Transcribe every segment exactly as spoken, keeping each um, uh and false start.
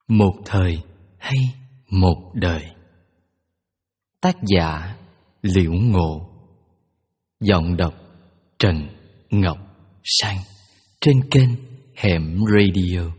Một thời hay một đời. Tác giả Liễu Ngộ. Giọng đọc Trần Ngọc Sang. Trên kênh Hẻm Radio.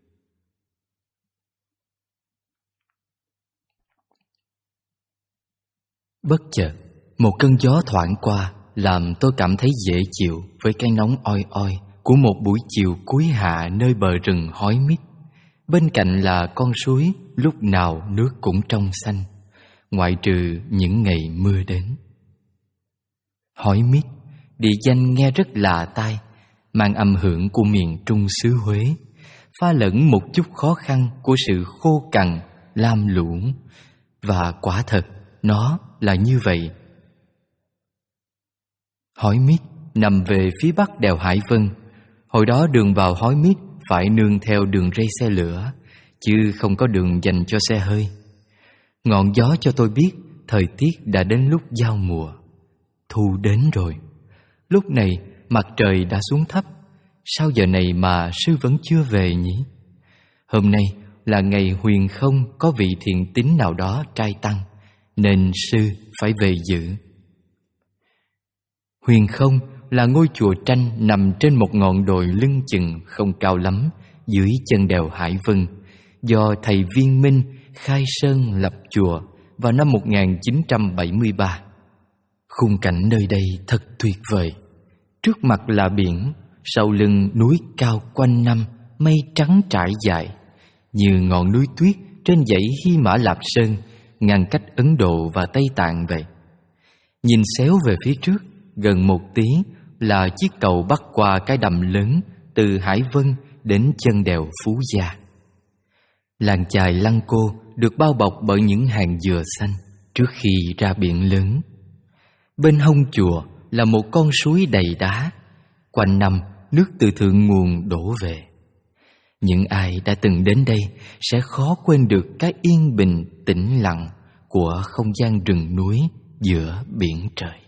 Bất chợt, một cơn gió thoảng qua làm tôi cảm thấy dễ chịu với cái nóng oi oi của một buổi chiều cuối hạ nơi bờ rừng hói mít. Bên cạnh là con suối lúc nào nước cũng trong xanh, ngoại trừ những ngày mưa đến. Hói mít, địa danh nghe rất lạ tai, mang âm hưởng của miền Trung xứ Huế, pha lẫn một chút khó khăn của sự khô cằn, lam lũ. Và quả thật, nó là như vậy. Hói mít nằm về phía bắc đèo Hải Vân. Hồi đó đường vào Hói mít phải nương theo đường ray xe lửa, chứ không có đường dành cho xe hơi. Ngọn gió cho tôi biết thời tiết đã đến lúc giao mùa. Thu đến rồi. Lúc này mặt trời đã xuống thấp. Sao giờ này mà sư vẫn chưa về nhỉ? Hôm nay là ngày huyền không có vị thiện tín nào đó trai tăng, nên sư phải về dự. Huyền không là ngôi chùa tranh nằm trên một ngọn đồi lưng chừng không cao lắm dưới chân đèo Hải Vân, do thầy Viên Minh khai sơn lập chùa vào năm một nghìn chín trăm bảy mươi ba. Khung cảnh nơi đây thật tuyệt vời. Trước mặt là biển, sau lưng núi cao quanh năm, mây trắng trải dài, như ngọn núi tuyết trên dãy Hy Mã Lạp Sơn, ngăn cách Ấn Độ và Tây Tạng vậy. Nhìn xéo về phía trước, gần một tí là chiếc cầu bắc qua cái đầm lớn từ Hải Vân đến chân đèo Phú Gia. Làng chài Lăng Cô được bao bọc bởi những hàng dừa xanh trước khi ra biển lớn. Bên hông chùa là một con suối đầy đá, quanh năm nước từ thượng nguồn đổ về. Những ai đã từng đến đây sẽ khó quên được cái yên bình tĩnh lặng của không gian rừng núi giữa biển trời.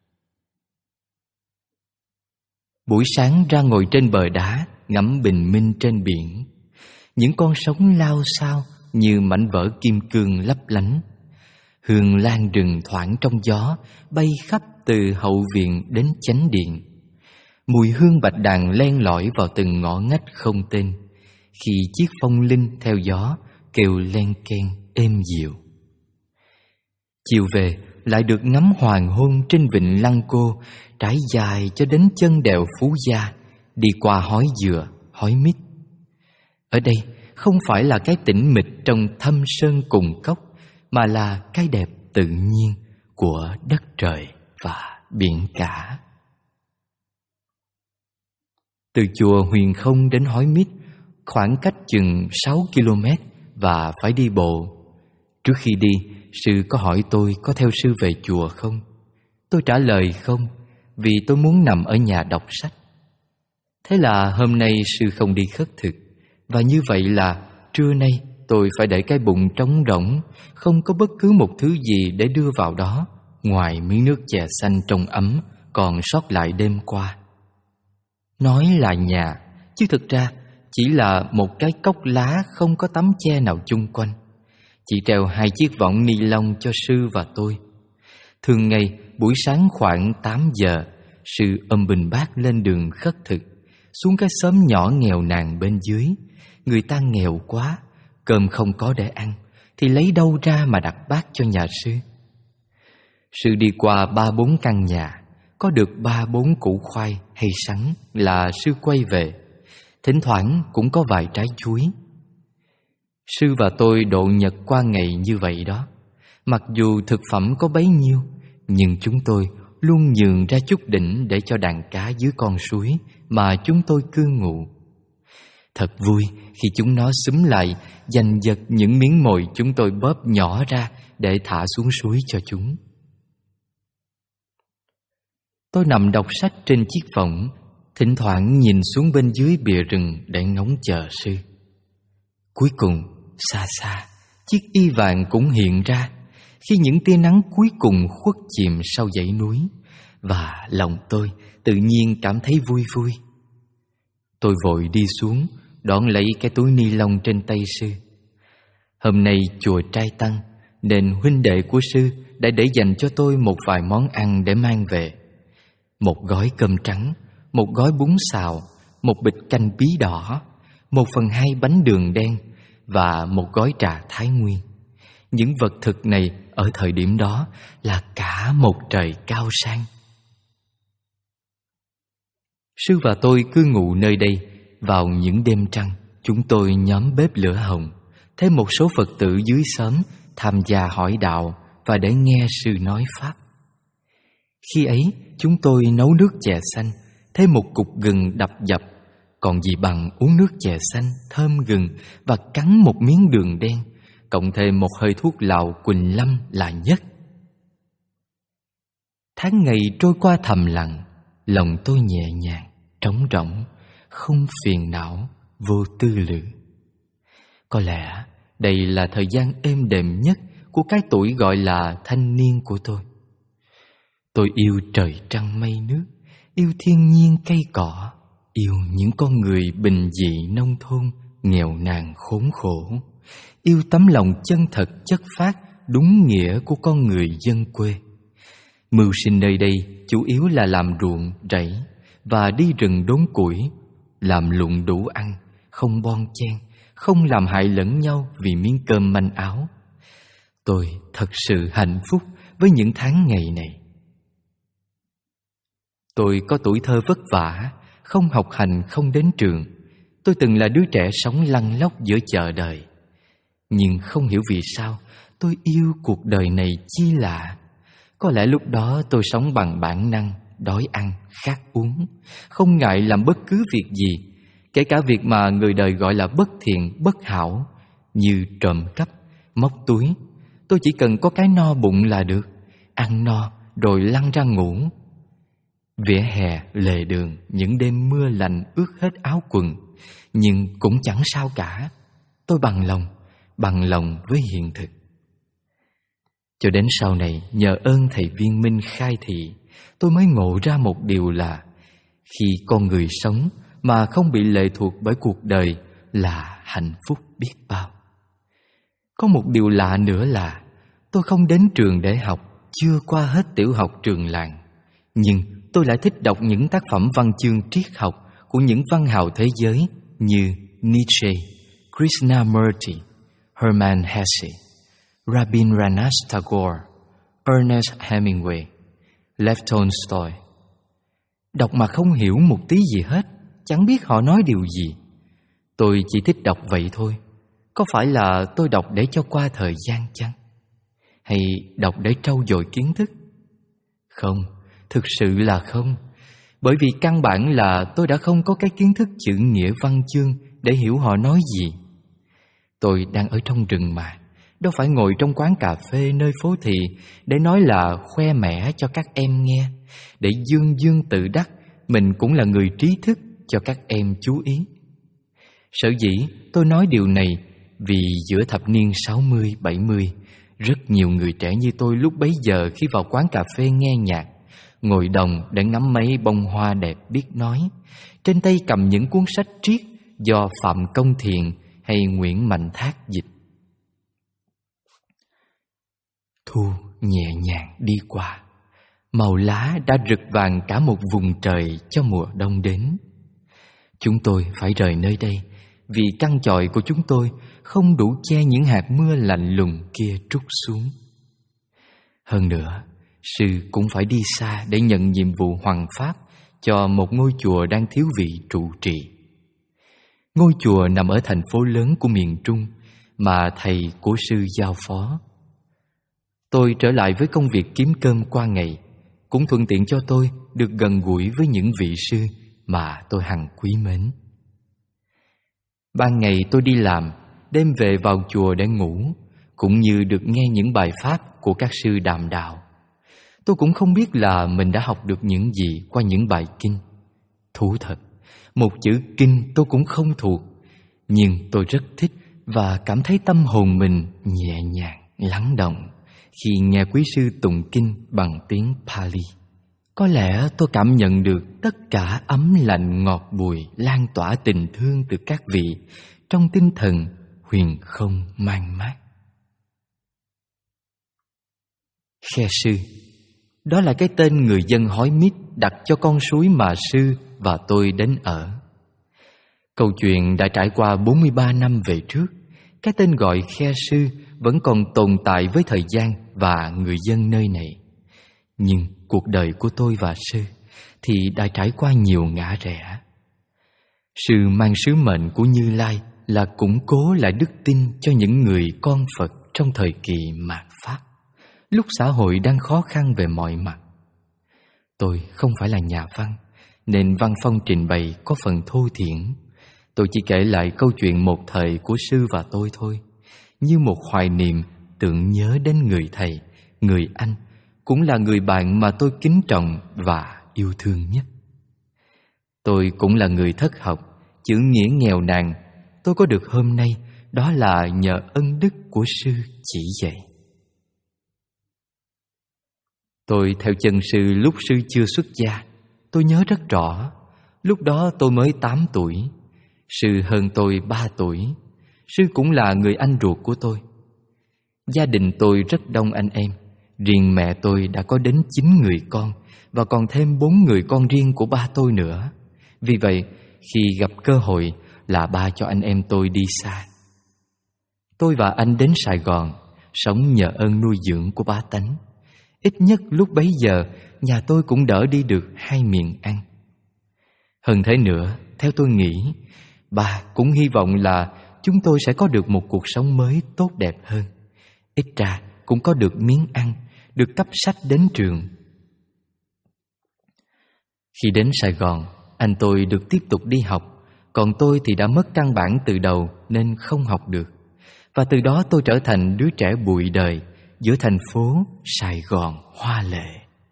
Buổi sáng ra ngồi trên bờ đá ngắm bình minh trên biển. Những con sóng lao xao như mảnh vỡ kim cương lấp lánh. Hương lan rừng thoảng trong gió bay khắp từ hậu viện đến chánh điện. Mùi hương bạch đàn len lỏi vào từng ngõ ngách không tên, khi chiếc phong linh theo gió kêu len keng êm dịu. Chiều về lại được ngắm hoàng hôn trên vịnh Lăng Cô, trải dài cho đến chân đèo Phú Gia, đi qua Hói Dừa, Hói Mít. Ở đây không phải là cái tĩnh mịch trong thâm sơn cùng cốc, mà là cái đẹp tự nhiên của đất trời và biển cả. Từ chùa Huyền Không đến Hói Mít khoảng cách chừng sáu ki lô mét và phải đi bộ. Trước khi đi, sư có hỏi tôi có theo sư về chùa không. Tôi trả lời không, vì tôi muốn nằm ở nhà đọc sách. Thế là hôm nay sư không đi khất thực, và như vậy là trưa nay tôi phải để cái bụng trống rỗng, không có bất cứ một thứ gì để đưa vào đó ngoài miếng nước chè xanh trong ấm còn sót lại đêm qua. Nói là nhà, chứ thực ra chỉ là một cái cốc lá không có tấm che nào chung quanh. Chỉ treo hai chiếc võng ni lông cho sư và tôi. Thường ngày buổi sáng khoảng tám giờ, sư ôm bình bát lên đường khất thực, xuống cái xóm nhỏ nghèo nàn bên dưới. Người ta nghèo quá, cơm không có để ăn, thì lấy đâu ra mà đặt bát cho nhà sư. Sư đi qua ba bốn căn nhà, có được ba bốn củ khoai hay sắn là sư quay về. Thỉnh thoảng cũng có vài trái chuối. Sư và tôi độ nhật qua ngày như vậy đó. Mặc dù thực phẩm có bấy nhiêu, nhưng chúng tôi luôn nhường ra chút đỉnh để cho đàn cá dưới con suối mà chúng tôi cư ngụ. Thật vui khi chúng nó xúm lại giành giật những miếng mồi chúng tôi bóp nhỏ ra để thả xuống suối cho chúng. Tôi nằm đọc sách trên chiếc võng, thỉnh thoảng nhìn xuống bên dưới bìa rừng để ngóng chờ sư. Cuối cùng, xa xa, chiếc y vàng cũng hiện ra khi những tia nắng cuối cùng khuất chìm sau dãy núi, và lòng tôi tự nhiên cảm thấy vui vui. Tôi vội đi xuống, đón lấy cái túi ni lông trên tay sư. Hôm nay chùa trai tăng, nên huynh đệ của sư đã để dành cho tôi một vài món ăn để mang về. Một gói cơm trắng, một gói bún xào, một bịch canh bí đỏ, một phần hai bánh đường đen và một gói trà Thái Nguyên. Những vật thực này ở thời điểm đó là cả một trời cao sang. Sư và tôi cứ ngủ nơi đây. Vào những đêm trăng, chúng tôi nhóm bếp lửa hồng, thấy một số Phật tử dưới xóm tham gia hỏi đạo và để nghe sư nói pháp. Khi ấy, chúng tôi nấu nước chè xanh, thấy một cục gừng đập dập, còn gì bằng uống nước chè xanh thơm gừng và cắn một miếng đường đen, cộng thêm một hơi thuốc lào Quỳnh Lâm là nhất. Tháng ngày trôi qua thầm lặng, lòng tôi nhẹ nhàng, trống rỗng, không phiền não, vô tư lự. Có lẽ đây là thời gian êm đềm nhất của cái tuổi gọi là thanh niên của tôi. Tôi yêu trời trăng mây nước, yêu thiên nhiên cây cỏ, yêu những con người bình dị nông thôn, nghèo nàn khốn khổ, yêu tấm lòng chân thật chất phác, đúng nghĩa của con người dân quê. Mưu sinh nơi đây chủ yếu là làm ruộng, rẫy và đi rừng đốn củi, làm lụng đủ ăn, không bon chen, không làm hại lẫn nhau vì miếng cơm manh áo. Tôi thật sự hạnh phúc với những tháng ngày này. Tôi có tuổi thơ vất vả, không học hành, không đến trường. Tôi từng là đứa trẻ sống lăn lóc giữa chợ đời. Nhưng không hiểu vì sao tôi yêu cuộc đời này chi lạ. Có lẽ lúc đó tôi sống bằng bản năng, đói ăn, khát uống, không ngại làm bất cứ việc gì, kể cả việc mà người đời gọi là bất thiện, bất hảo, như trộm cắp, móc túi. Tôi chỉ cần có cái no bụng là được, ăn no rồi lăn ra ngủ. Vỉa hè, lề đường, những đêm mưa lạnh ướt hết áo quần, nhưng cũng chẳng sao cả. Tôi bằng lòng, bằng lòng với hiện thực. Cho đến sau này, nhờ ơn thầy Viên Minh khai thị, tôi mới ngộ ra một điều là khi con người sống mà không bị lệ thuộc bởi cuộc đời là hạnh phúc biết bao. Có một điều lạ nữa là tôi không đến trường để học, chưa qua hết tiểu học trường làng, nhưng tôi lại thích đọc những tác phẩm văn chương triết học của những văn hào thế giới như Nietzsche, Krishnamurti, Hermann Hesse, Rabindranath Tagore, Ernest Hemingway, Lev Tolstoy. Đọc mà không hiểu một tí gì hết, chẳng biết họ nói điều gì. Tôi chỉ thích đọc vậy thôi. Có phải là tôi đọc để cho qua thời gian chăng? Hay đọc để trau dồi kiến thức? Không, thực sự là không. Bởi vì căn bản là tôi đã không có cái kiến thức chữ nghĩa văn chương để hiểu họ nói gì. Tôi đang ở trong rừng mà, đâu phải ngồi trong quán cà phê nơi phố thị để nói là khoe mẽ cho các em nghe, để dương dương tự đắc mình cũng là người trí thức cho các em chú ý. Sở dĩ tôi nói điều này vì giữa thập niên sáu mươi, bảy mươi, rất nhiều người trẻ như tôi lúc bấy giờ khi vào quán cà phê nghe nhạc, ngồi đồng để ngắm mấy bông hoa đẹp biết nói, trên tay cầm những cuốn sách triết do Phạm Công Thiền hay Nguyễn Mạnh Thác dịch. Thu nhẹ nhàng đi qua, màu lá đã rực vàng cả một vùng trời cho mùa đông đến. Chúng tôi phải rời nơi đây vì căn chòi của chúng tôi không đủ che những hạt mưa lạnh lùng kia trút xuống. Hơn nữa, sư cũng phải đi xa để nhận nhiệm vụ hoằng pháp cho một ngôi chùa đang thiếu vị trụ trì. Ngôi chùa nằm ở thành phố lớn của miền Trung mà thầy của sư giao phó. Tôi trở lại với công việc kiếm cơm qua ngày, cũng thuận tiện cho tôi được gần gũi với những vị sư mà tôi hằng quý mến. Ban ngày tôi đi làm, đêm về vào chùa để ngủ, cũng như được nghe những bài pháp của các sư đàm đạo. Tôi cũng không biết là mình đã học được những gì qua những bài kinh. Thú thật, một chữ kinh tôi cũng không thuộc, nhưng tôi rất thích và cảm thấy tâm hồn mình nhẹ nhàng, lắng động khi nghe quý sư tụng kinh bằng tiếng Pali. Có lẽ tôi cảm nhận được tất cả ấm lạnh ngọt bùi lan tỏa tình thương từ các vị trong tinh thần huyền không mang mát. Khe Sư, đó là cái tên người dân Hói Mít đặt cho con suối mà sư và tôi đến ở. Câu chuyện đã trải qua bốn mươi ba năm về trước. Cái tên gọi Khe Sư vẫn còn tồn tại với thời gian và người dân nơi này. Nhưng cuộc đời của tôi và sư thì đã trải qua nhiều ngã rẽ. Sư mang sứ mệnh của Như Lai là củng cố lại đức tin cho những người con Phật trong thời kỳ mạt Pháp, lúc xã hội đang khó khăn về mọi mặt. Tôi không phải là nhà văn, nên văn phong trình bày có phần thô thiển. Tôi chỉ kể lại câu chuyện một thời của sư và tôi thôi, như một hoài niệm tưởng nhớ đến người thầy, người anh, cũng là người bạn mà tôi kính trọng và yêu thương nhất. Tôi cũng là người thất học, chữ nghĩa nghèo nàn. Tôi có được hôm nay, đó là nhờ ân đức của sư chỉ dạy. Tôi theo chân sư lúc sư chưa xuất gia. Tôi nhớ rất rõ, lúc đó tôi mới tám tuổi. Sư hơn tôi ba tuổi. Sư cũng là người anh ruột của tôi. Gia đình tôi rất đông anh em. Riêng mẹ tôi đã có đến chín người con, và còn thêm bốn người con riêng của ba tôi nữa. Vì vậy, khi gặp cơ hội là ba cho anh em tôi đi xa. Tôi và anh đến Sài Gòn, sống nhờ ơn nuôi dưỡng của bá tánh. Ít nhất lúc bấy giờ, nhà tôi cũng đỡ đi được hai miệng ăn. Hơn thế nữa, theo tôi nghĩ, ba cũng hy vọng là chúng tôi sẽ có được một cuộc sống mới tốt đẹp hơn. Ít ra cũng có được miếng ăn, được cấp sách đến trường. Khi đến Sài Gòn, anh tôi được tiếp tục đi học, còn tôi thì đã mất căn bản từ đầu nên không học được. Và từ đó tôi trở thành đứa trẻ bụi đời giữa thành phố Sài Gòn hoa lệ.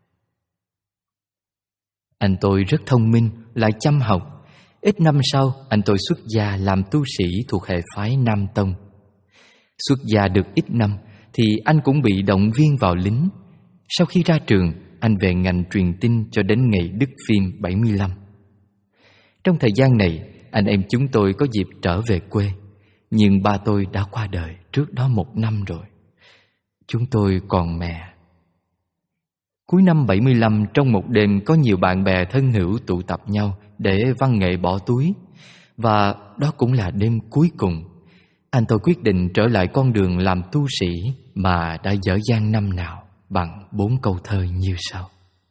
Anh tôi rất thông minh, lại chăm học. Ít năm sau, anh tôi xuất gia làm tu sĩ thuộc hệ phái Nam Tông. Xuất gia được ít năm thì anh cũng bị động viên vào lính. Sau khi ra trường, anh về ngành truyền tin cho đến ngày Đức Phim bảy mươi lăm. Trong thời gian này, anh em chúng tôi có dịp trở về quê. Nhưng ba tôi đã qua đời trước đó một năm rồi. Chúng tôi còn mẹ. Cuối năm bảy mươi lăm, trong một đêm có nhiều bạn bè thân hữu tụ tập nhau để văn nghệ bỏ túi. Và đó cũng là đêm cuối cùng. Anh tôi quyết định trở lại con đường làm tu sĩ mà đã dở dang năm nào bằng bốn câu thơ như sau.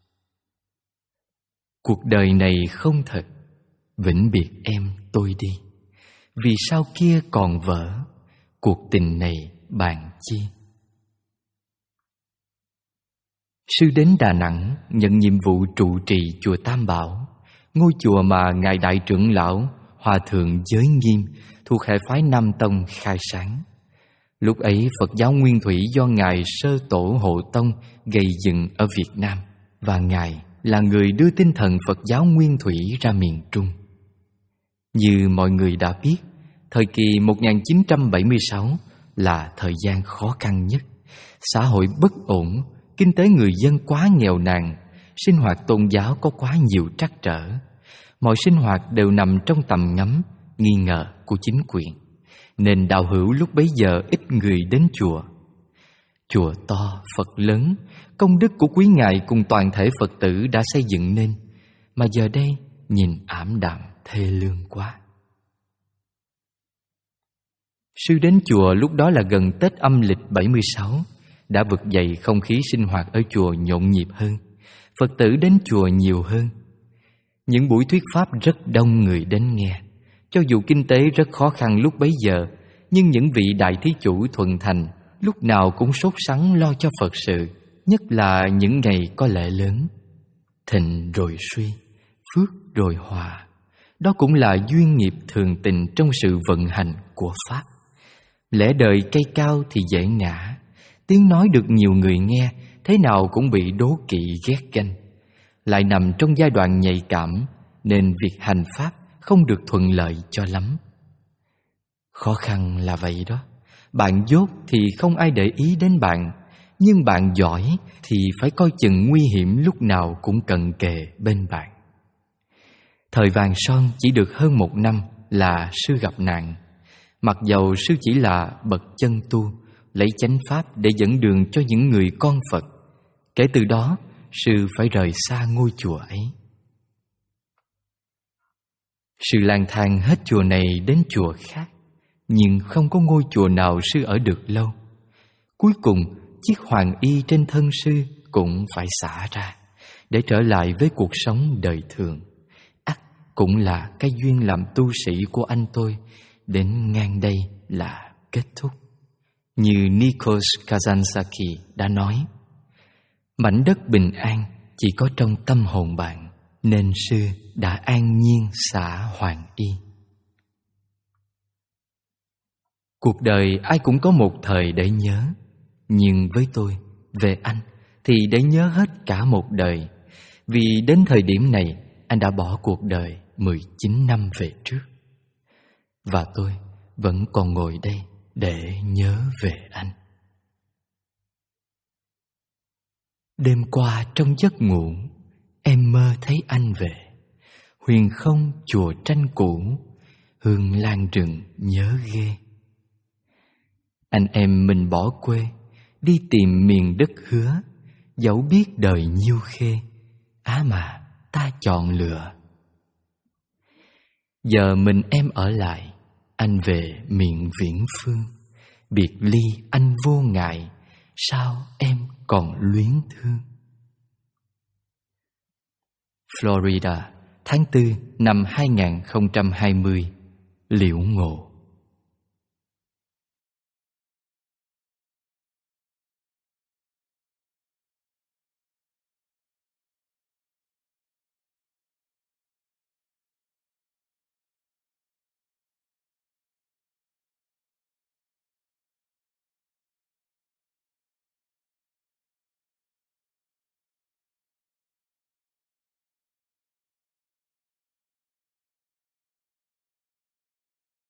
Cuộc đời này không thật, vĩnh biệt em tôi đi. Vì sao kia còn vỡ, cuộc tình này bàn chi. Sư đến Đà Nẵng nhận nhiệm vụ trụ trì chùa Tam Bảo, ngôi chùa mà ngài đại trưởng lão Hòa thượng Giới Nghiêm thuộc hệ phái Nam Tông khai sáng. Lúc ấy Phật giáo Nguyên Thủy do ngài Sơ Tổ Hộ Tông gây dựng ở Việt Nam, và ngài là người đưa tinh thần Phật giáo Nguyên Thủy ra miền Trung. Như mọi người đã biết, thời kỳ một nghìn chín trăm bảy mươi sáu là thời gian khó khăn nhất. Xã hội bất ổn, kinh tế người dân quá nghèo nàn, sinh hoạt tôn giáo có quá nhiều trắc trở. Mọi sinh hoạt đều nằm trong tầm ngắm, nghi ngờ của chính quyền, nên đạo hữu lúc bấy giờ ít người đến chùa. Chùa to, Phật lớn, công đức của quý ngài cùng toàn thể Phật tử đã xây dựng nên, mà giờ đây nhìn ảm đạm thê lương quá. Sư đến chùa lúc đó là gần Tết âm lịch bảy mươi sáu, đã vực dậy không khí sinh hoạt ở chùa nhộn nhịp hơn, Phật tử đến chùa nhiều hơn. Những buổi thuyết pháp rất đông người đến nghe. Cho dù kinh tế rất khó khăn lúc bấy giờ, nhưng những vị đại thí chủ thuần thành lúc nào cũng sốt sắng lo cho Phật sự, nhất là những ngày có lễ lớn. Thịnh rồi suy, phước rồi hòa, đó cũng là duyên nghiệp thường tình trong sự vận hành của Pháp. Lẽ đời cây cao thì dễ ngã, tiếng nói được nhiều người nghe, thế nào cũng bị đố kỵ ghét ganh. Lại nằm trong giai đoạn nhạy cảm, nên việc hành Pháp không được thuận lợi cho lắm. Khó khăn là vậy đó. Bạn dốt thì không ai để ý đến bạn, nhưng bạn giỏi thì phải coi chừng nguy hiểm lúc nào cũng cận kề bên bạn. Thời vàng son chỉ được hơn một năm là sư gặp nạn. Mặc dầu sư chỉ là bậc chân tu, lấy chánh pháp để dẫn đường cho những người con Phật, kể từ đó sư phải rời xa ngôi chùa ấy. Sư lang thang hết chùa này đến chùa khác, nhưng không có ngôi chùa nào sư ở được lâu. Cuối cùng, chiếc hoàng y trên thân sư cũng phải xả ra để trở lại với cuộc sống đời thường. Ắt cũng là cái duyên làm tu sĩ của anh tôi đến ngang đây là kết thúc. Như Nikos Kazantzakis đã nói, mảnh đất bình an chỉ có trong tâm hồn bạn, nên sư đã an nhiên xả hoàng y. Cuộc đời ai cũng có một thời để nhớ, nhưng với tôi, về anh thì để nhớ hết cả một đời. Vì đến thời điểm này, anh đã bỏ cuộc đời mười chín năm về trước. Và tôi vẫn còn ngồi đây để nhớ về anh. Đêm qua trong giấc ngủ, em mơ thấy anh về. Huyền không chùa tranh cũ, hương lan rừng nhớ ghê. Anh em mình bỏ quê, đi tìm miền đất hứa, dẫu biết đời nhiêu khê, á mà ta chọn lựa. Giờ mình em ở lại, anh về miền viễn phương. Biệt ly anh vô ngại, sao em còn luyến thương. Florida, tháng tư năm hai nghìn không trăm hai mươi. Liễu Ngộ.